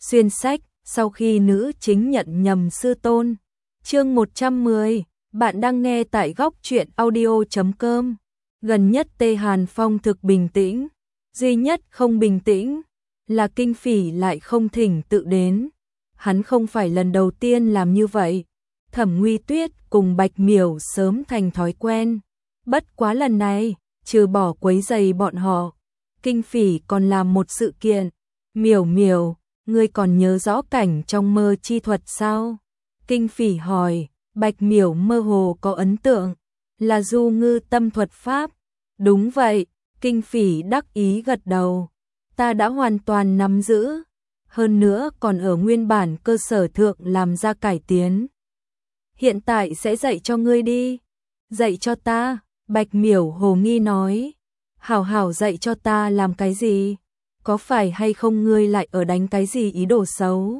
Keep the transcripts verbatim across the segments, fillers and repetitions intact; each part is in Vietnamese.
Xuyên sách, sau khi nữ chính nhận nhầm sư tôn. Chương một trăm mười, bạn đang nghe tại góc truyện audio chấm com. Gần nhất Tê Hàn Phong thực bình tĩnh, duy nhất không bình tĩnh là Kinh Phỉ lại không thỉnh tự đến. Hắn không phải lần đầu tiên làm như vậy. Thẩm Nguy Tuyết cùng Bạch Miểu sớm thành thói quen. Bất quá lần này, trừ bỏ quấy rầy bọn họ, Kinh Phỉ còn làm một sự kiện. Miểu Miểu, ngươi còn nhớ rõ cảnh trong mơ chi thuật sao? Kinh Phỉ hỏi. Bạch Miểu mơ hồ có ấn tượng, là du ngư tâm thuật pháp. Đúng vậy, Kinh Phỉ đắc ý gật đầu. Ta đã hoàn toàn nắm giữ, hơn nữa còn ở nguyên bản cơ sở thượng làm ra cải tiến. Hiện tại sẽ dạy cho ngươi đi. Dạy cho ta, Bạch Miểu hồ nghi nói. Hảo hảo dạy cho ta làm cái gì? Có phải hay không ngươi lại ở đánh cái gì ý đồ xấu?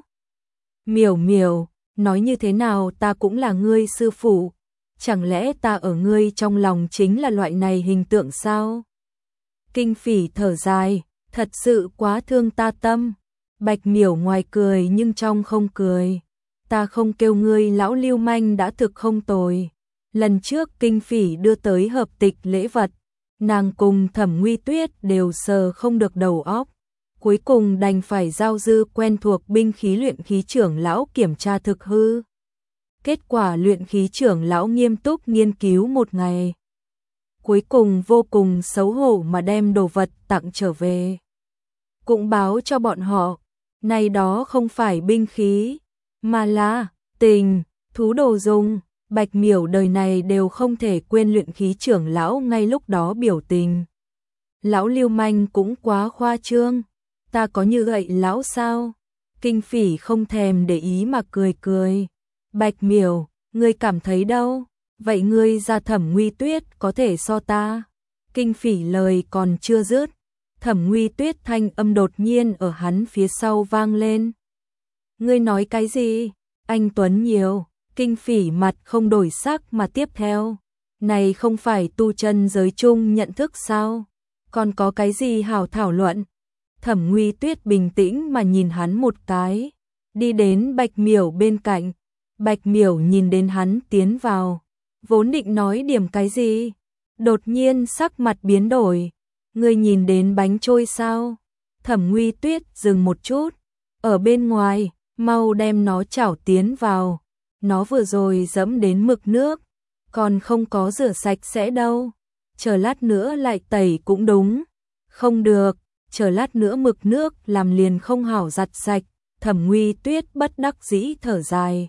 Miểu Miểu, nói như thế nào ta cũng là ngươi sư phụ. Chẳng lẽ ta ở ngươi trong lòng chính là loại này hình tượng sao? Kinh Phỉ thở dài, thật sự quá thương ta tâm. Bạch Miểu ngoài cười nhưng trong không cười. Ta không kêu ngươi lão lưu manh đã thực không tồi. Lần trước Kinh Phỉ đưa tới hợp tịch lễ vật, nàng cùng Thẩm Nguy Tuyết đều sờ không được đầu óc. Cuối cùng đành phải giao dư quen thuộc binh khí luyện khí trưởng lão kiểm tra thực hư. Kết quả luyện khí trưởng lão nghiêm túc nghiên cứu một ngày. Cuối cùng vô cùng xấu hổ mà đem đồ vật tặng trở về. Cũng báo cho bọn họ, này đó không phải binh khí, mà là tình, thú đồ dùng. Bạch Miểu đời này đều không thể quên luyện khí trưởng lão ngay lúc đó biểu tình. Lão lưu manh cũng quá khoa trương. Ta có như vậy lão sao? Kinh Phỉ không thèm để ý mà cười cười. Bạch Miểu, ngươi cảm thấy đâu? Vậy ngươi ra Thẩm Nguy Tuyết có thể so ta? Kinh Phỉ lời còn chưa dứt, Thẩm Nguy Tuyết thanh âm đột nhiên ở hắn phía sau vang lên. Ngươi nói cái gì? Anh Tuấn nhiều. Kinh Phỉ mặt không đổi sắc mà tiếp theo. Này không phải tu chân giới chung nhận thức sao? Còn có cái gì hảo thảo luận? Thẩm Nguy Tuyết bình tĩnh mà nhìn hắn một cái, đi đến Bạch Miểu bên cạnh. Bạch Miểu nhìn đến hắn tiến vào, vốn định nói điểm cái gì, đột nhiên sắc mặt biến đổi. Ngươi nhìn đến bánh trôi sao? Thẩm Nguy Tuyết dừng một chút, ở bên ngoài, mau đem nó chảo tiến vào. Nó vừa rồi dẫm đến mực nước, còn không có rửa sạch sẽ đâu. Chờ lát nữa lại tẩy cũng đúng. Không được, chờ lát nữa mực nước làm liền không hảo giặt sạch. Thẩm Nguy Tuyết bất đắc dĩ thở dài,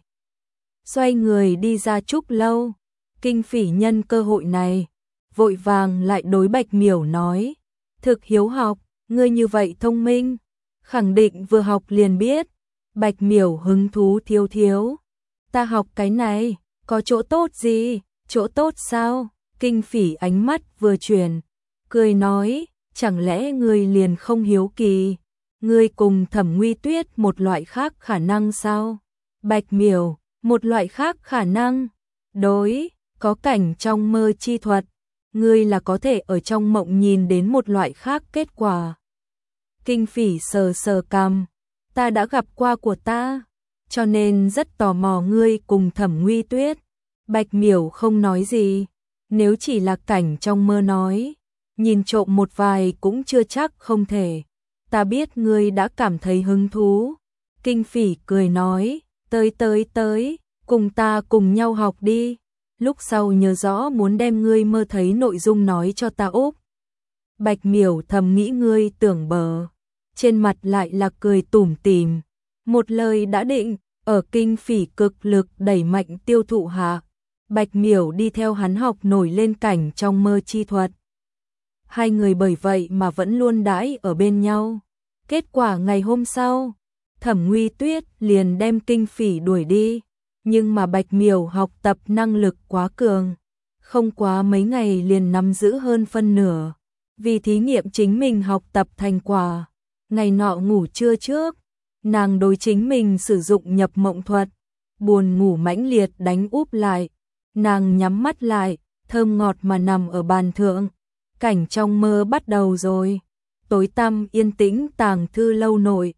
xoay người đi ra trúc lâu. Kinh Phỉ nhân cơ hội này, vội vàng lại đối Bạch Miểu nói, thực hiếu học, ngươi như vậy thông minh, khẳng định vừa học liền biết. Bạch Miểu hứng thú thiếu thiếu, ta học cái này, có chỗ tốt gì? Chỗ tốt sao? Kinh Phỉ ánh mắt vừa chuyển, cười nói, chẳng lẽ ngươi liền không hiếu kỳ? Ngươi cùng Thẩm Nguy Tuyết một loại khác khả năng sao? Bạch Miểu, một loại khác khả năng? Đối, có cảnh trong mơ chi thuật, ngươi là có thể ở trong mộng nhìn đến một loại khác kết quả. Kinh Phỉ sờ sờ cằm, ta đã gặp qua của ta, cho nên rất tò mò ngươi cùng Thẩm Nguy Tuyết. Bạch Miểu không nói gì, nếu chỉ là cảnh trong mơ nói, nhìn trộm một vài cũng chưa chắc không thể. Ta biết ngươi đã cảm thấy hứng thú. Kinh Phỉ cười nói, tới tới tới, cùng ta cùng nhau học đi. Lúc sau nhớ rõ muốn đem ngươi mơ thấy nội dung nói cho ta úp. Bạch Miểu thầm nghĩ ngươi tưởng bờ, trên mặt lại là cười tủm tỉm. Một lời đã định, ở Kinh Phỉ cực lực đẩy mạnh tiêu thụ hạ, Bạch Miểu đi theo hắn học nổi lên cảnh trong mơ chi thuật. Hai người bởi vậy mà vẫn luôn đãi ở bên nhau. Kết quả ngày hôm sau, Thẩm Nguy Tuyết liền đem Kinh Phỉ đuổi đi. Nhưng mà Bạch Miểu học tập năng lực quá cường, không quá mấy ngày liền nắm giữ hơn phân nửa. Vì thí nghiệm chính mình học tập thành quả, ngày nọ ngủ trưa trước, nàng đối chính mình sử dụng nhập mộng thuật, buồn ngủ mãnh liệt đánh úp lại. Nàng nhắm mắt lại, thơm ngọt mà nằm ở bàn thượng. Cảnh trong mơ bắt đầu rồi. Tối tăm yên tĩnh tàng thư lâu nội,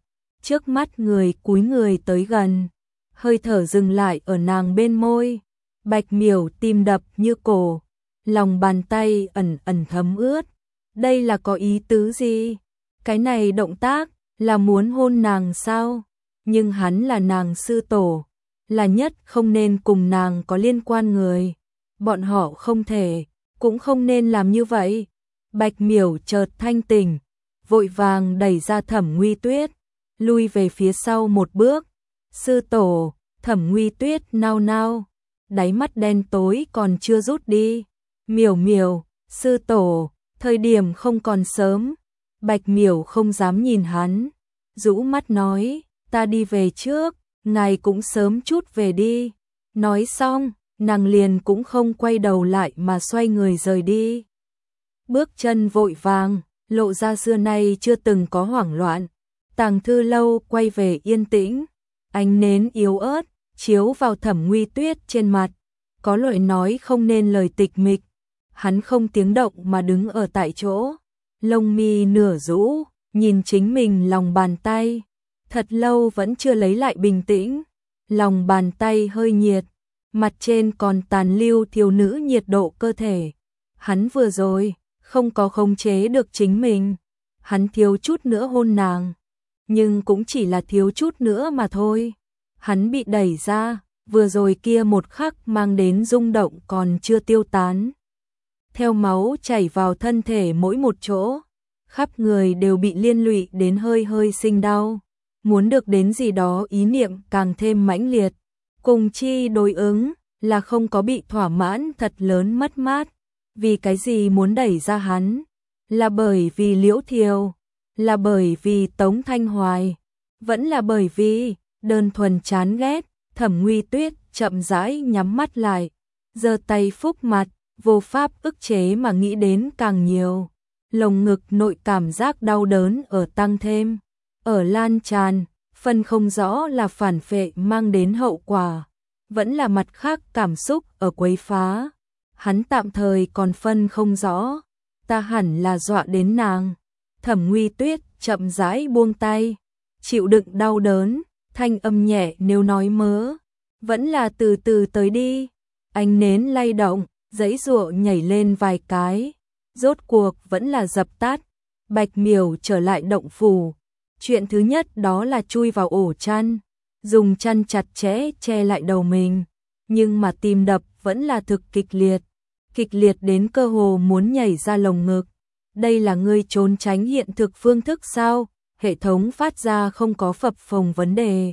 Trước mắt người cúi người tới gần, hơi thở dừng lại ở nàng bên môi. Bạch Miểu tim đập như cổ, lòng bàn tay ẩn ẩn thấm ướt. Đây là có ý tứ gì? Cái này động tác là muốn hôn nàng sao? Nhưng hắn là nàng sư tổ, là nhất không nên cùng nàng có liên quan người. Bọn họ không thể, cũng không nên làm như vậy. Bạch Miểu chợt thanh tỉnh, vội vàng đẩy ra Thẩm Nguy Tuyết, lui về phía sau một bước. Sư tổ, Thẩm Nguy Tuyết nao nao, đáy mắt đen tối còn chưa rút đi. Miểu miểu, sư tổ, thời điểm không còn sớm. Bạch Miểu không dám nhìn hắn, rũ mắt nói, ta đi về trước, ngài cũng sớm chút về đi. Nói xong, nàng liền cũng không quay đầu lại mà xoay người rời đi. Bước chân vội vàng, lộ ra xưa nay chưa từng có hoảng loạn. Tàng Thư Lâu quay về yên tĩnh, ánh nến yếu ớt chiếu vào Thẩm Nguy Tuyết trên mặt, có lời nói không nên lời tịch mịch. Hắn không tiếng động mà đứng ở tại chỗ, lông mi nửa rũ, nhìn chính mình lòng bàn tay, thật lâu vẫn chưa lấy lại bình tĩnh. Lòng bàn tay hơi nhiệt, mặt trên còn tàn lưu thiếu nữ nhiệt độ cơ thể. Hắn vừa rồi không có khống chế được chính mình, hắn thiếu chút nữa hôn nàng, nhưng cũng chỉ là thiếu chút nữa mà thôi. Hắn bị đẩy ra, vừa rồi kia một khắc mang đến rung động còn chưa tiêu tán. Theo máu chảy vào thân thể mỗi một chỗ, khắp người đều bị liên lụy đến hơi hơi sinh đau. Muốn được đến gì đó ý niệm càng thêm mãnh liệt. Cùng chi đối ứng là không có bị thỏa mãn thật lớn mất mát. Vì cái gì muốn đẩy ra hắn? Là bởi vì Liễu Thiều? Là bởi vì Tống Thanh Hoài? Vẫn là bởi vì đơn thuần chán ghét? Thẩm Nguy Tuyết chậm rãi nhắm mắt lại, giơ tay phúc mặt, vô pháp ức chế mà nghĩ đến càng nhiều. Lồng ngực nội cảm giác đau đớn ở tăng thêm, ở lan tràn, phân không rõ là phản phệ mang đến hậu quả, vẫn là mặt khác cảm xúc ở quấy phá. Hắn tạm thời còn phân không rõ, ta hẳn là dọa đến nàng. Thẩm Nguy Tuyết chậm rãi buông tay, chịu đựng đau đớn, thanh âm nhẹ nếu nói mớ, vẫn là từ từ tới đi. Ánh nến lay động, giãy giụa nhảy lên vài cái, rốt cuộc vẫn là dập tắt. Bạch Miểu trở lại động phủ, chuyện thứ nhất đó là chui vào ổ chăn, dùng chăn chặt chẽ che lại đầu mình, nhưng mà tim đập vẫn là thực kịch liệt, kịch liệt đến cơ hồ muốn nhảy ra lồng ngực. Đây là ngươi trốn tránh hiện thực phương thức sao? Hệ thống phát ra không có phập phồng vấn đề.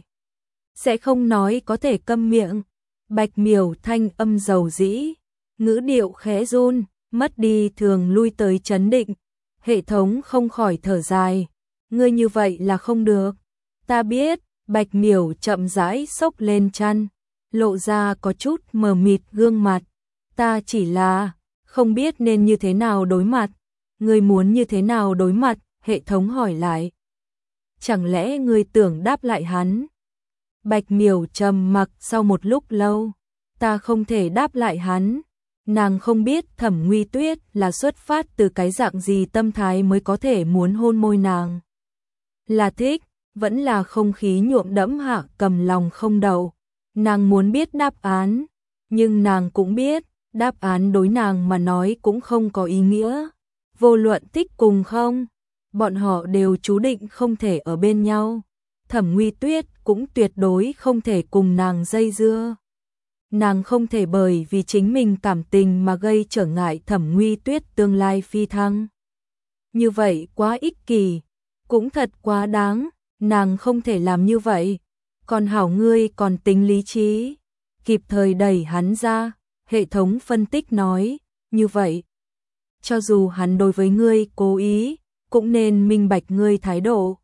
Sẽ không nói có thể câm miệng. Bạch Miểu thanh âm dầu dĩ, ngữ điệu khẽ run, mất đi thường lui tới trấn định. Hệ thống không khỏi thở dài, ngươi như vậy là không được. Ta biết. Bạch Miểu chậm rãi xốc lên chăn, lộ ra có chút mờ mịt gương mặt. Ta chỉ là không biết nên như thế nào đối mặt. Ngươi muốn như thế nào đối mặt? Hệ thống hỏi lại. Chẳng lẽ ngươi tưởng đáp lại hắn? Bạch Miểu trầm mặc sau một lúc lâu. Ta không thể đáp lại hắn. Nàng không biết Thẩm Nguy Tuyết là xuất phát từ cái dạng gì tâm thái mới có thể muốn hôn môi nàng. Là thích, vẫn là không khí nhuộm đẫm Hạ Cầm lòng không đậu. Nàng muốn biết đáp án, nhưng nàng cũng biết, đáp án đối nàng mà nói cũng không có ý nghĩa. Vô luận thích cùng không, bọn họ đều chú định không thể ở bên nhau. Thẩm Nguy Tuyết cũng tuyệt đối không thể cùng nàng dây dưa. Nàng không thể bởi vì chính mình cảm tình mà gây trở ngại Thẩm Nguy Tuyết tương lai phi thăng. Như vậy quá ích kỷ, cũng thật quá đáng, nàng không thể làm như vậy. Còn hảo ngươi còn tính lý trí, kịp thời đẩy hắn ra. Hệ thống phân tích nói, như vậy, cho dù hắn đối với ngươi cố ý, cũng nên minh bạch ngươi thái độ.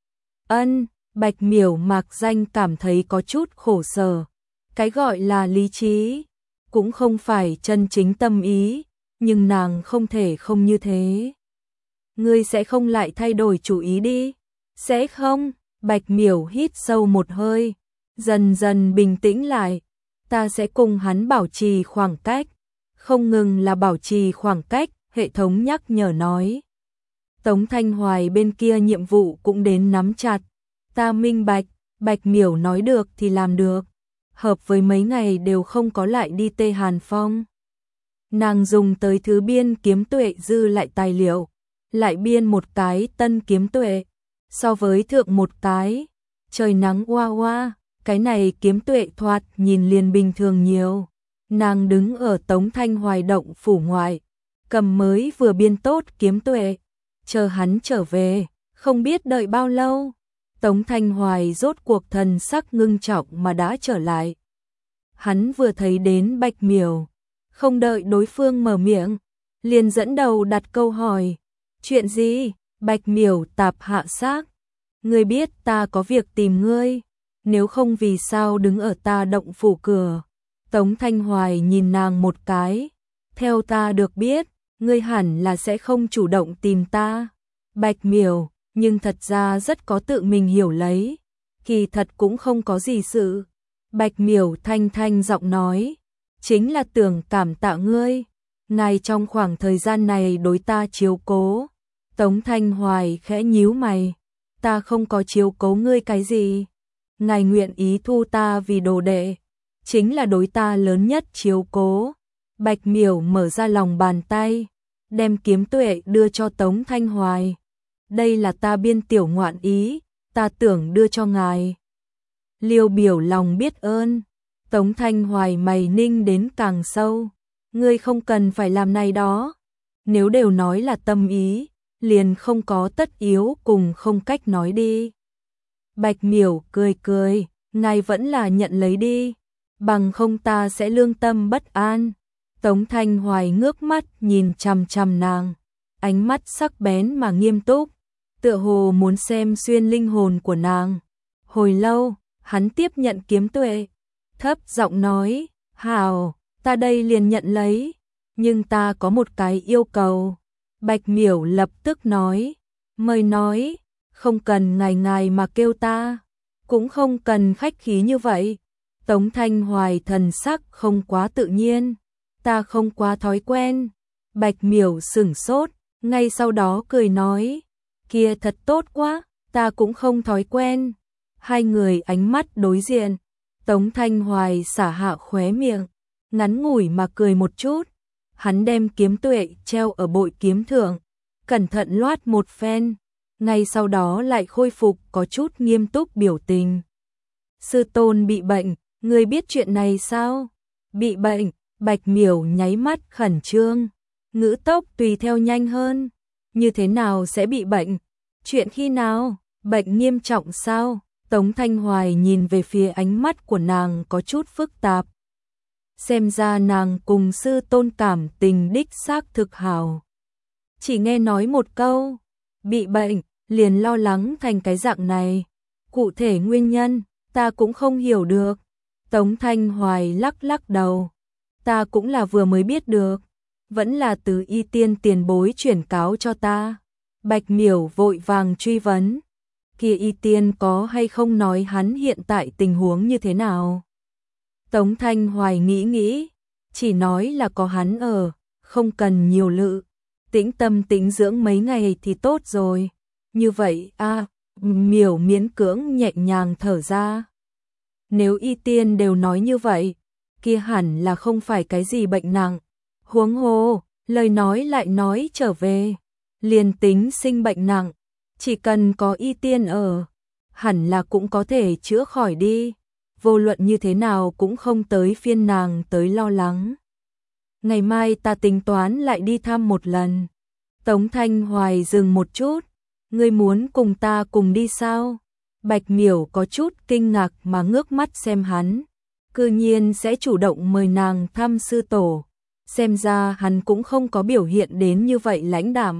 Ân, Bạch Miểu mạc danh cảm thấy có chút khổ sở. Cái gọi là lý trí, cũng không phải chân chính tâm ý, nhưng nàng không thể không như thế. Ngươi sẽ không lại thay đổi chủ ý đi. Sẽ không? Bạch Miểu hít sâu một hơi, dần dần bình tĩnh lại. Ta sẽ cùng hắn bảo trì khoảng cách. Không ngừng là bảo trì khoảng cách, hệ thống nhắc nhở nói. Tống Thanh Hoài bên kia nhiệm vụ cũng đến nắm chặt. Ta minh bạch, Bạch Miểu nói được thì làm được. Hợp với mấy ngày đều không có lại đi Tê Hàn Phong. Nàng dùng tới thứ biên kiếm tuệ dư lại tài liệu, lại biên một cái tân kiếm tuệ, so với thượng một cái, trời nắng oa oa, cái này kiếm tuệ thoạt nhìn liền bình thường nhiều. Nàng đứng ở Tống Thanh Hoài động phủ ngoại, cầm mới vừa biên tốt kiếm tuệ, chờ hắn trở về, không biết đợi bao lâu. Tống Thanh Hoài rốt cuộc thần sắc ngưng trọng mà đã trở lại. Hắn vừa thấy đến Bạch Miểu, không đợi đối phương mở miệng, liền dẫn đầu đặt câu hỏi. Chuyện gì? Bạch Miểu tạp hạ xác. Ngươi biết ta có việc tìm ngươi, nếu không vì sao đứng ở ta động phủ cửa. Tống Thanh Hoài nhìn nàng một cái. Theo ta được biết, ngươi hẳn là sẽ không chủ động tìm ta. Bạch Miểu, nhưng thật ra rất có tự mình hiểu lấy. Kỳ thật cũng không có gì sự. Bạch Miểu thanh thanh giọng nói. Chính là tưởng cảm tạ ngươi. Ngài trong khoảng thời gian này đối ta chiếu cố. Tống Thanh Hoài khẽ nhíu mày. Ta không có chiếu cố ngươi cái gì. Ngài nguyện ý thu ta vì đồ đệ. Chính là đối ta lớn nhất chiếu cố. Bạch Miểu mở ra lòng bàn tay, đem kiếm tuệ đưa cho Tống Thanh Hoài. Đây là ta biên tiểu ngoạn ý, ta tưởng đưa cho ngài. Liêu biểu lòng biết ơn. Tống Thanh Hoài mày ninh đến càng sâu. Ngươi không cần phải làm này đó. Nếu đều nói là tâm ý, liền không có tất yếu cùng không cách nói đi. Bạch Miểu cười cười, ngài vẫn là nhận lấy đi. Bằng không ta sẽ lương tâm bất an. Tống Thanh Hoài ngước mắt nhìn chằm chằm nàng, ánh mắt sắc bén mà nghiêm túc, tựa hồ muốn xem xuyên linh hồn của nàng. Hồi lâu, hắn tiếp nhận kiếm tuệ, thấp giọng nói, hảo, ta đây liền nhận lấy, nhưng ta có một cái yêu cầu. Bạch Miểu lập tức nói, mời nói, không cần ngài ngài mà kêu ta, cũng không cần khách khí như vậy. Tống Thanh Hoài thần sắc không quá tự nhiên, ta không quá thói quen. Bạch Miểu sửng sốt, ngay sau đó cười nói, kia thật tốt quá, ta cũng không thói quen. Hai người ánh mắt đối diện, Tống Thanh Hoài xả hạ khóe miệng, ngắn ngủi mà cười một chút. Hắn đem kiếm tuệ treo ở bội kiếm thượng, cẩn thận loát một phen, ngay sau đó lại khôi phục có chút nghiêm túc biểu tình. Sư tôn bị bệnh, ngươi biết chuyện này sao? Bị bệnh, Bạch Miểu nháy mắt khẩn trương, ngữ tốc tùy theo nhanh hơn. Như thế nào sẽ bị bệnh? Chuyện khi nào? Bệnh nghiêm trọng sao? Tống Thanh Hoài nhìn về phía ánh mắt của nàng có chút phức tạp. Xem ra nàng cùng sư tôn cảm tình đích xác thực hảo. Chỉ nghe nói một câu, bị bệnh, liền lo lắng thành cái dạng này. Cụ thể nguyên nhân, ta cũng không hiểu được. Tống Thanh Hoài lắc lắc đầu. Ta cũng là vừa mới biết được. Vẫn là từ y tiên tiền bối chuyển cáo cho ta. Bạch Miểu vội vàng truy vấn. Kia y tiên có hay không nói hắn hiện tại tình huống như thế nào? Tống Thanh Hoài nghĩ nghĩ, chỉ nói là có hắn ở, không cần nhiều lự, tĩnh tâm tĩnh dưỡng mấy ngày thì tốt rồi. Như vậy a, Miểu miễn cưỡng nhẹ nhàng thở ra. Nếu y tiên đều nói như vậy, kia hẳn là không phải cái gì bệnh nặng. Huống hồ, lời nói lại nói trở về, liền tính sinh bệnh nặng, chỉ cần có y tiên ở, hẳn là cũng có thể chữa khỏi đi. Vô luận như thế nào cũng không tới phiên nàng tới lo lắng. Ngày mai ta tính toán lại đi thăm một lần. Tống Thanh Hoài dừng một chút. Ngươi muốn cùng ta cùng đi sao? Bạch Miểu có chút kinh ngạc mà ngước mắt xem hắn. Cư nhiên sẽ chủ động mời nàng thăm sư tổ. Xem ra hắn cũng không có biểu hiện đến như vậy lãnh đạm.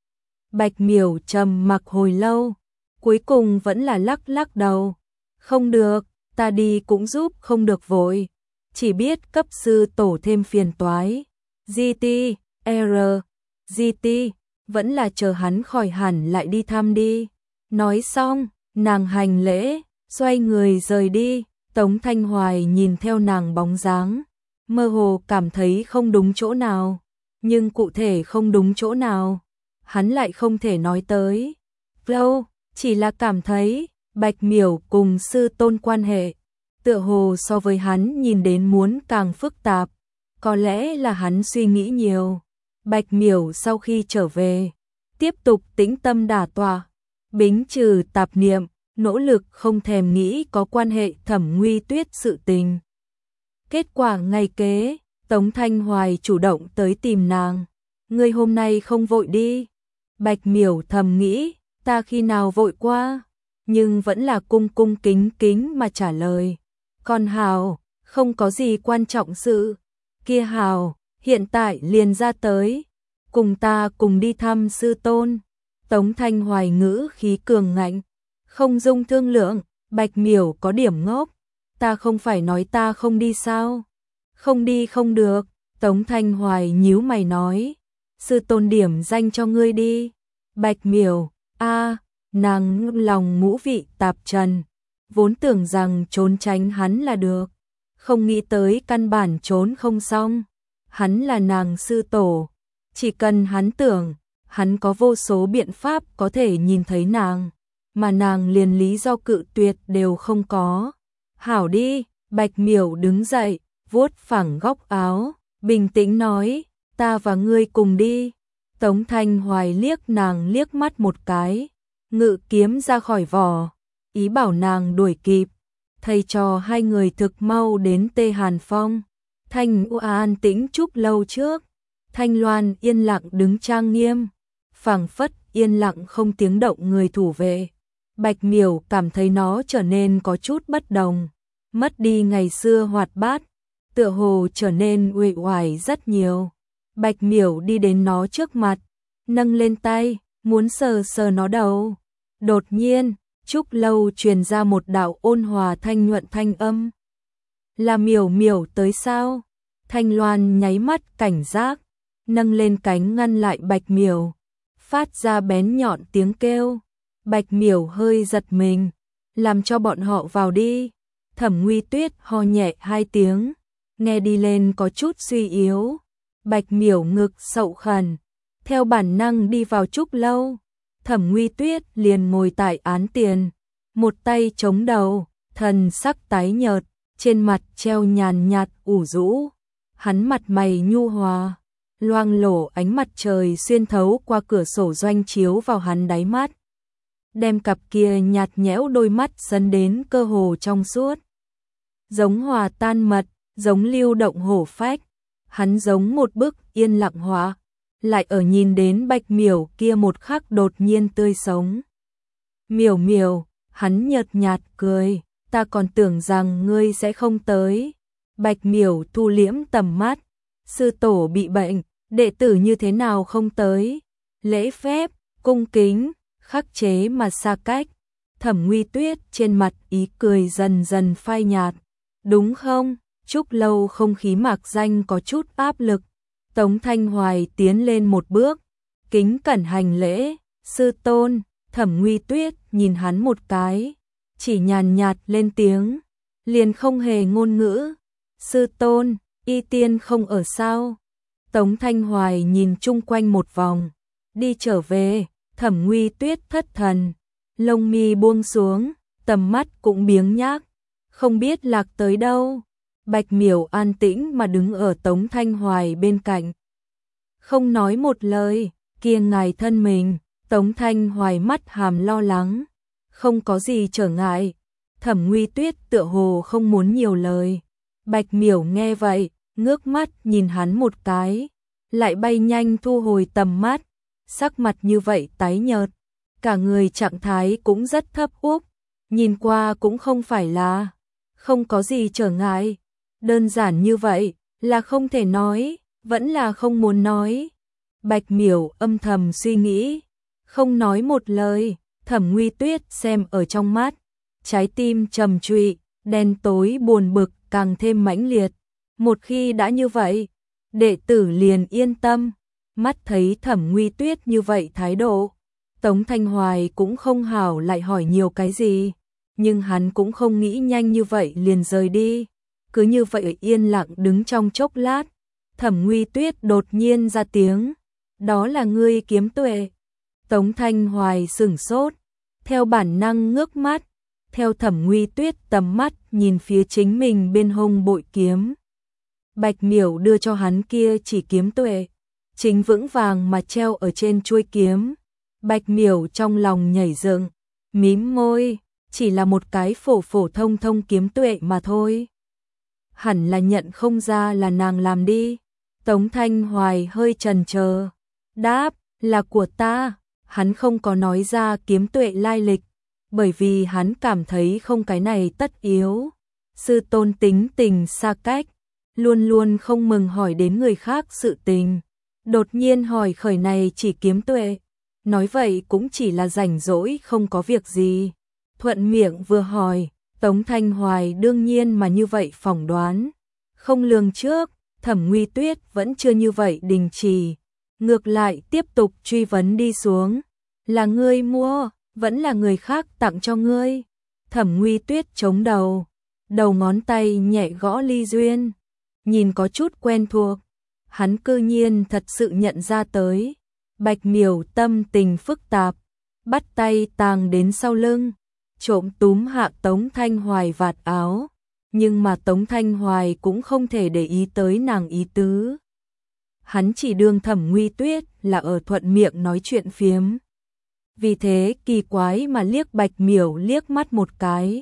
Bạch Miểu trầm mặc hồi lâu, cuối cùng vẫn là lắc lắc đầu. Không được, ta đi cũng giúp không được vội. Chỉ biết cấp sư tổ thêm phiền toái. giê tê, R, giê tê, vẫn là chờ hắn khỏi hẳn lại đi thăm đi. Nói xong, nàng hành lễ, xoay người rời đi. Tống Thanh Hoài nhìn theo nàng bóng dáng, mơ hồ cảm thấy không đúng chỗ nào, nhưng cụ thể không đúng chỗ nào, hắn lại không thể nói tới. Lâu, chỉ là cảm thấy, Bạch Miểu cùng sư tôn quan hệ, tựa hồ so với hắn nhìn đến muốn càng phức tạp, có lẽ là hắn suy nghĩ nhiều. Bạch Miểu sau khi trở về, tiếp tục tĩnh tâm đả tọa, bính trừ tạp niệm, nỗ lực không thèm nghĩ có quan hệ Thẩm Nguy Tuyết sự tình. Kết quả ngày kế, Tống Thanh Hoài chủ động tới tìm nàng. Ngươi hôm nay không vội đi. Bạch Miểu thầm nghĩ, ta khi nào vội qua, nhưng vẫn là cung cung kính kính mà trả lời. Còn hào, không có gì quan trọng sự. Kia hào, hiện tại liền ra tới. Cùng ta cùng đi thăm sư tôn. Tống Thanh Hoài ngữ khí cường ngạnh, không dung thương lượng. Bạch Miểu có điểm ngốc. Ta không phải nói ta không đi sao? Không đi không được. Tống Thanh Hoài nhíu mày nói, sư tôn điểm danh cho ngươi đi. Bạch Miểu, a, nàng lòng ngũ vị tạp trần, vốn tưởng rằng trốn tránh hắn là được, không nghĩ tới căn bản trốn không xong. Hắn là nàng sư tổ, chỉ cần hắn tưởng, hắn có vô số biện pháp có thể nhìn thấy nàng, mà nàng liền lý do cự tuyệt đều không có. Hảo đi. Bạch Miểu đứng dậy, vuốt phẳng góc áo, bình tĩnh nói, ta và ngươi cùng đi. Tống Thanh Hoài liếc nàng liếc mắt một cái, ngự kiếm ra khỏi vỏ, ý bảo nàng đuổi kịp. Thầy trò hai người thực mau đến Tê Hàn Phong. Thanh U an tĩnh chúc lâu trước, Thanh Loan yên lặng đứng trang nghiêm, phảng phất yên lặng không tiếng động người thủ vệ. Bạch Miểu cảm thấy nó trở nên có chút bất đồng, mất đi ngày xưa hoạt bát, tựa hồ trở nên uể oải rất nhiều. Bạch Miểu đi đến nó trước mặt, nâng lên tay, muốn sờ sờ nó đầu. Đột nhiên, Trúc Lâu truyền ra một đạo ôn hòa thanh nhuận thanh âm. Là Miểu Miểu tới sao? Thanh Loan nháy mắt cảnh giác, nâng lên cánh ngăn lại Bạch Miểu, phát ra bén nhọn tiếng kêu. Bạch Miểu hơi giật mình, làm cho bọn họ vào đi. Thẩm Nguy Tuyết ho nhẹ hai tiếng, nghe đi lên có chút suy yếu. Bạch Miểu ngực sậu khẩn, theo bản năng đi vào Trúc Lâu. Thẩm Nguy Tuyết liền ngồi tại án tiền, một tay chống đầu, thần sắc tái nhợt, trên mặt treo nhàn nhạt ủ rũ. Hắn mặt mày nhu hòa, loang lổ ánh mặt trời xuyên thấu qua cửa sổ doanh chiếu vào hắn đáy mắt, đem cặp kia nhạt nhẽo đôi mắt dần đến cơ hồ trong suốt. Giống hòa tan mật, giống lưu động hổ phách, hắn giống một bức yên lặng họa, lại ở nhìn đến Bạch Miểu kia một khắc đột nhiên tươi sống. Miểu Miểu, hắn nhợt nhạt cười, ta còn tưởng rằng ngươi sẽ không tới. Bạch Miểu thu liễm tầm mắt, sư tổ bị bệnh, đệ tử như thế nào không tới? Lễ phép, cung kính, khắc chế mà xa cách. Thẩm Nguy Tuyết trên mặt ý cười dần dần phai nhạt. Đúng không? Trúc Lâu không khí mạc danh có chút áp lực. Tống Thanh Hoài tiến lên một bước, kính cẩn hành lễ, sư tôn. Thẩm Nguy Tuyết nhìn hắn một cái, chỉ nhàn nhạt lên tiếng, liền không hề ngôn ngữ. Sư tôn, y tiên không ở sao? Tống Thanh Hoài nhìn chung quanh một vòng, đi trở về. Thẩm Nguy Tuyết thất thần, lông mi buông xuống, tầm mắt cũng biếng nhác, không biết lạc tới đâu. Bạch Miểu an tĩnh mà đứng ở Tống Thanh Hoài bên cạnh, không nói một lời. Kia ngài thân mình. Tống Thanh Hoài mắt hàm lo lắng, không có gì trở ngại. Thẩm Nguy Tuyết tựa hồ không muốn nhiều lời. Bạch Miểu nghe vậy, ngước mắt nhìn hắn một cái, lại bay nhanh thu hồi tầm mắt, sắc mặt như vậy tái nhợt, cả người trạng thái cũng rất thấp úp, nhìn qua cũng không phải là không có gì trở ngại. Đơn giản như vậy, là không thể nói, vẫn là không muốn nói. Bạch Miểu âm thầm suy nghĩ, không nói một lời. Thẩm Nguy Tuyết xem ở trong mắt, trái tim trầm trụy, đen tối buồn bực càng thêm mãnh liệt. Một khi đã như vậy, đệ tử liền yên tâm. Mắt thấy Thẩm Nguy Tuyết như vậy thái độ, Tống Thanh Hoài cũng không hảo lại hỏi nhiều cái gì, nhưng hắn cũng không nghĩ nhanh như vậy liền rời đi. Cứ như vậy yên lặng đứng trong chốc lát, Thẩm Nguy Tuyết đột nhiên ra tiếng, đó là ngươi kiếm tuệ. Tống Thanh Hoài sửng sốt, theo bản năng ngước mắt, theo Thẩm Nguy Tuyết tầm mắt nhìn phía chính mình bên hông bội kiếm. Bạch Miểu đưa cho hắn kia chỉ kiếm tuệ, chính vững vàng mà treo ở trên chuôi kiếm. Bạch Miểu trong lòng nhảy dựng, mím môi, chỉ là một cái phổ phổ thông thông kiếm tuệ mà thôi. Hẳn là nhận không ra là nàng làm đi. Tống Thanh Hoài hơi chần chờ, đáp, là của ta. Hắn không có nói ra kiếm tuệ lai lịch, bởi vì hắn cảm thấy không cái này tất yếu. Sư tôn tính tình xa cách, luôn luôn không mừng hỏi đến người khác sự tình. Đột nhiên hỏi khởi này chỉ kiếm tuệ, nói vậy cũng chỉ là rảnh rỗi không có việc gì. Thuận miệng vừa hỏi, Tống Thanh Hoài đương nhiên mà như vậy phỏng đoán. Không lường trước, Thẩm Nguy Tuyết vẫn chưa như vậy đình chỉ. Ngược lại tiếp tục truy vấn đi xuống. Là ngươi mua, vẫn là người khác tặng cho ngươi. Thẩm Nguy Tuyết chống đầu, đầu ngón tay nhẹ gõ ly duyên. Nhìn có chút quen thuộc, hắn cư nhiên thật sự nhận ra tới. Bạch Miểu tâm tình phức tạp, bắt tay tàng đến sau lưng, trộm túm hạ Tống Thanh Hoài vạt áo. Nhưng mà Tống Thanh Hoài cũng không thể để ý tới nàng ý tứ. Hắn chỉ đương Thẩm Nguy Tuyết là ở thuận miệng nói chuyện phiếm. Vì thế kỳ quái mà liếc Bạch Miểu liếc mắt một cái.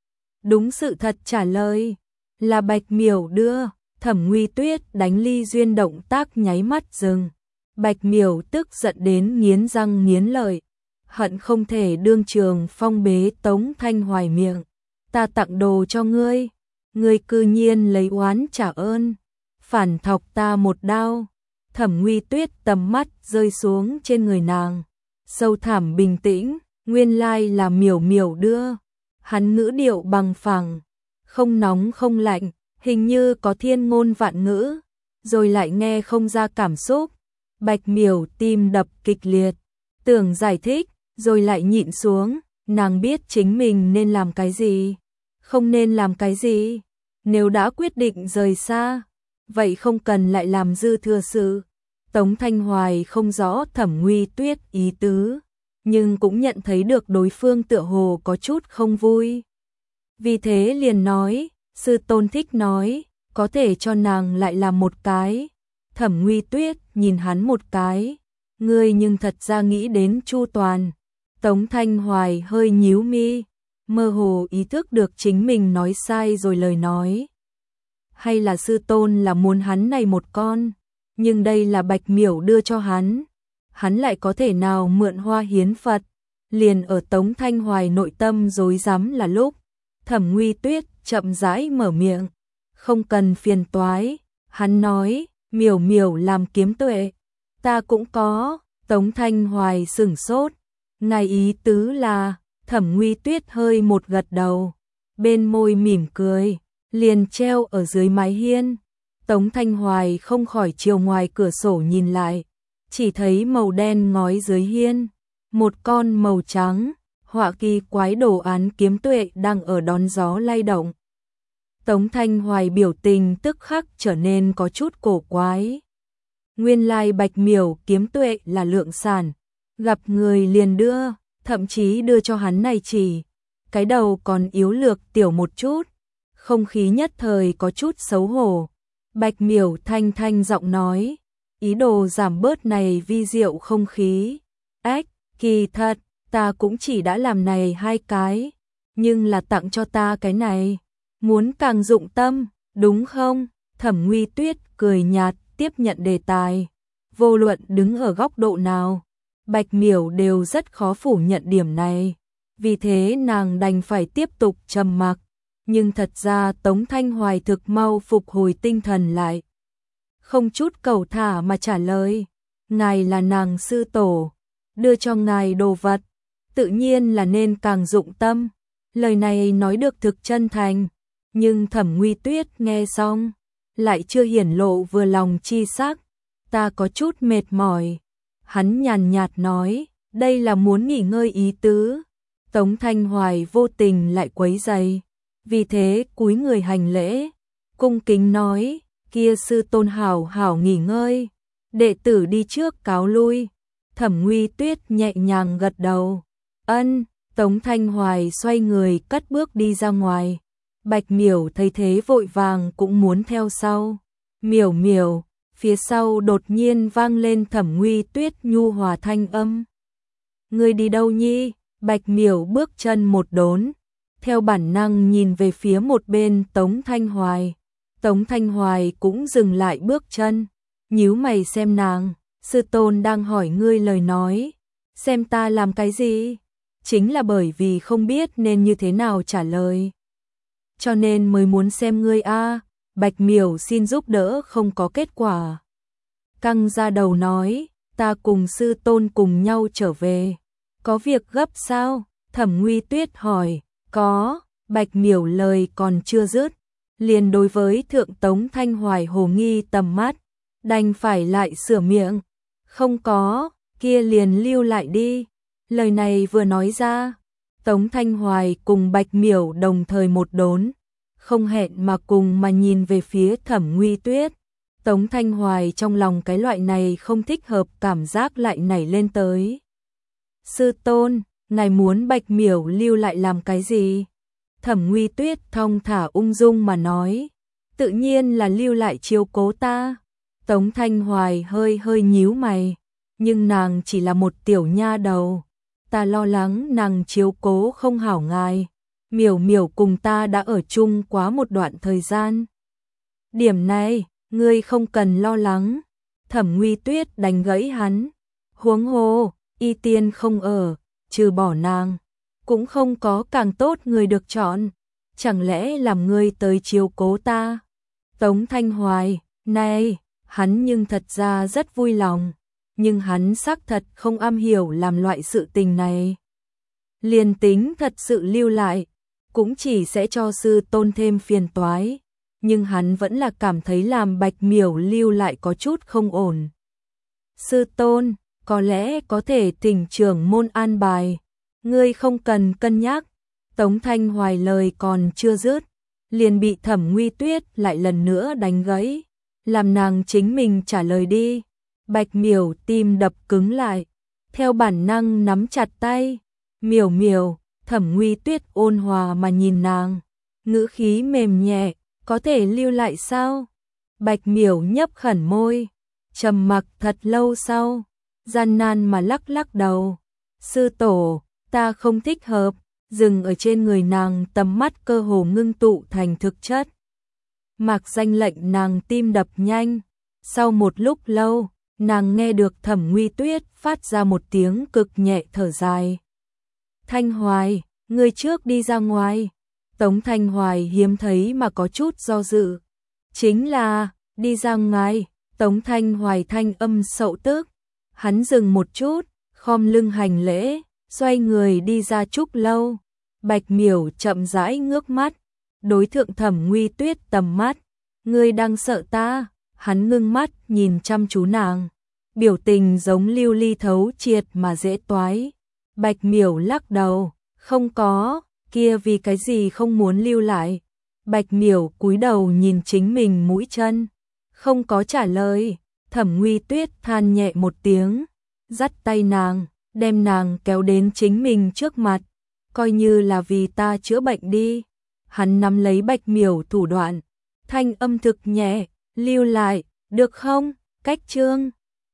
Đúng sự thật trả lời, là Bạch Miểu đưa. Thẩm Nguy Tuyết đánh ly duyên động tác nháy mắt dừng. Bạch Miểu tức giận đến nghiến răng nghiến lợi, hận không thể đương trường phong bế Tống Thanh Hoài miệng. Ta tặng đồ cho ngươi, ngươi cư nhiên lấy oán trả ơn, phản thọc ta một đao. Thẩm Nguy Tuyết tầm mắt rơi xuống trên người nàng, sâu thẳm bình tĩnh, nguyên lai là Miểu Miểu đưa. Hắn ngữ điệu bằng phẳng, không nóng không lạnh, hình như có thiên ngôn vạn ngữ, rồi lại nghe không ra cảm xúc. Bạch Miểu tim đập kịch liệt, tưởng giải thích, rồi lại nhịn xuống. Nàng biết chính mình nên làm cái gì, không nên làm cái gì. Nếu đã quyết định rời xa, vậy không cần lại làm dư thừa sự. Tống Thanh Hoài không rõ Thẩm Nguy Tuyết ý tứ, nhưng cũng nhận thấy được đối phương tựa hồ có chút không vui. Vì thế liền nói, sư tôn thích nói, có thể cho nàng lại làm một cái. Thẩm Nguy Tuyết nhìn hắn một cái, ngươi nhưng thật ra nghĩ đến chu toàn. Tống Thanh Hoài hơi nhíu mi, mơ hồ ý thức được chính mình nói sai rồi lời nói. Hay là sư tôn là muốn hắn này một con, nhưng đây là Bạch Miểu đưa cho hắn. Hắn lại có thể nào mượn hoa hiến Phật. Liền ở Tống Thanh Hoài nội tâm rối rắm là lúc, Thẩm Nguy Tuyết chậm rãi mở miệng, không cần phiền toái. Hắn nói, Miểu Miểu làm kiếm tuệ, ta cũng có. Tống Thanh Hoài sửng sốt, ngài ý tứ là. Thẩm Nguy Tuyết hơi một gật đầu, bên môi mỉm cười, liền treo ở dưới mái hiên. Tống Thanh Hoài không khỏi chiều ngoài cửa sổ nhìn lại, chỉ thấy màu đen ngói dưới hiên, một con màu trắng, họa kỳ quái đồ án kiếm tuệ đang ở đón gió lay động. Tống Thanh Hoài biểu tình tức khắc trở nên có chút cổ quái. Nguyên lai Bạch Miểu kiếm tuệ là lượng sản, gặp người liền đưa, thậm chí đưa cho hắn này chỉ. Cái đầu còn yếu lược tiểu một chút, không khí nhất thời có chút xấu hổ. Bạch Miểu thanh thanh giọng nói, ý đồ giảm bớt này vi diệu không khí. Ách, kỳ thật, ta cũng chỉ đã làm này hai cái, nhưng là tặng cho ta cái này, muốn càng dụng tâm, đúng không? Thẩm Nguy Tuyết cười nhạt tiếp nhận đề tài. Vô luận đứng ở góc độ nào, Bạch Miểu đều rất khó phủ nhận điểm này. Vì thế nàng đành phải tiếp tục trầm mặc. Nhưng thật ra Tống Thanh Hoài thực mau phục hồi tinh thần lại, không chút cầu thả mà trả lời, ngài là nàng sư tổ, đưa cho ngài đồ vật, tự nhiên là nên càng dụng tâm. Lời này nói được thực chân thành, nhưng Thẩm Nguy Tuyết nghe xong, lại chưa hiển lộ vừa lòng chi sắc. Ta có chút mệt mỏi. Hắn nhàn nhạt nói, đây là muốn nghỉ ngơi ý tứ. Tống Thanh Hoài vô tình lại quấy rầy, vì thế cúi người hành lễ, cung kính nói, kia sư tôn hảo hảo nghỉ ngơi, đệ tử đi trước cáo lui. Thẩm Nguy Tuyết nhẹ nhàng gật đầu, ân, Tống Thanh Hoài xoay người cất bước đi ra ngoài. Bạch Miểu thấy thế vội vàng cũng muốn theo sau. Miểu miểu, phía sau đột nhiên vang lên Thẩm Nguy Tuyết nhu hòa thanh âm. Ngươi đi đâu nhi? Bạch Miểu bước chân một đốn, theo bản năng nhìn về phía một bên Tống Thanh Hoài. Tống Thanh Hoài cũng dừng lại bước chân, nhíu mày xem nàng, sư tôn đang hỏi ngươi lời nói, xem ta làm cái gì? Chính là bởi vì không biết nên như thế nào trả lời, cho nên mới muốn xem ngươi a. Bạch Miểu xin giúp đỡ không có kết quả, căng ra đầu nói, ta cùng sư tôn cùng nhau trở về. Có việc gấp sao? Thẩm Nguy Tuyết hỏi. Có. Bạch Miểu lời còn chưa dứt, liền đối với thượng Tống Thanh Hoài hồ nghi tầm mắt, đành phải lại sửa miệng. Không có, kia liền lưu lại đi. Lời này vừa nói ra, Tống Thanh Hoài cùng Bạch Miểu đồng thời một đốn, không hẹn mà cùng mà nhìn về phía Thẩm Nguy Tuyết. Tống Thanh Hoài trong lòng cái loại này không thích hợp cảm giác lại nảy lên tới. Sư tôn, ngài muốn Bạch Miểu lưu lại làm cái gì? Thẩm Nguy Tuyết thong thả ung dung mà nói, tự nhiên là lưu lại chiếu cố ta. Tống Thanh Hoài hơi hơi nhíu mày, nhưng nàng chỉ là một tiểu nha đầu, ta lo lắng nàng chiếu cố không hảo ngài. Miểu miểu cùng ta đã ở chung quá một đoạn thời gian. Điểm này, ngươi không cần lo lắng. Thẩm Nguy Tuyết đánh gãy hắn. Huống hồ, y tiên không ở, trừ bỏ nàng, cũng không có càng tốt người được chọn. Chẳng lẽ làm ngươi tới chiếu cố ta? Tống Thanh Hoài, này, hắn nhưng thật ra rất vui lòng, nhưng hắn xác thật không am hiểu làm loại sự tình này. Liền tính thật sự lưu lại, cũng chỉ sẽ cho sư tôn thêm phiền toái, nhưng hắn vẫn là cảm thấy làm Bạch Miểu lưu lại có chút không ổn. Sư tôn, có lẽ có thể thỉnh trưởng môn an bài, ngươi không cần cân nhắc. Tống Thanh Hoài lời còn chưa dứt, liền bị Thẩm Nguy Tuyết lại lần nữa đánh gãy, làm nàng chính mình trả lời đi. Bạch Miểu tim đập cứng lại, theo bản năng nắm chặt tay. Miểu miểu, Thẩm Nguy Tuyết ôn hòa mà nhìn nàng, ngữ khí mềm nhẹ, có thể lưu lại sao? Bạch Miểu nhấp khẩn môi, trầm mặc thật lâu sau, gian nan mà lắc lắc đầu. Sư tổ, ta không thích hợp. Dừng ở trên người nàng, tầm mắt cơ hồ ngưng tụ thành thực chất. Mạc Danh lệnh nàng tim đập nhanh. Sau một lúc lâu, nàng nghe được Thẩm Nguy Tuyết phát ra một tiếng cực nhẹ thở dài. Thanh Hoài, ngươi trước đi ra ngoài. Tống Thanh Hoài hiếm thấy mà có chút do dự. Chính là, đi ra ngoài. Tống Thanh Hoài thanh âm sậu tức. Hắn dừng một chút, khom lưng hành lễ, xoay người đi ra trúc lâu. Bạch Miểu chậm rãi ngước mắt, đối thượng Thẩm Nguy Tuyết tầm mắt. Ngươi đang sợ ta? Hắn ngưng mắt nhìn chăm chú nàng, biểu tình giống lưu ly thấu triệt mà dễ toái. Bạch Miểu lắc đầu, không có, kia vì cái gì không muốn lưu lại? Bạch Miểu cúi đầu nhìn chính mình mũi chân, không có trả lời. Thẩm Nguy Tuyết than nhẹ một tiếng, dắt tay nàng, đem nàng kéo đến chính mình trước mặt. Coi như là vì ta chữa bệnh đi. Hắn nắm lấy Bạch Miểu thủ đoạn, thanh âm thực nhẹ, lưu lại, được không? Cách chương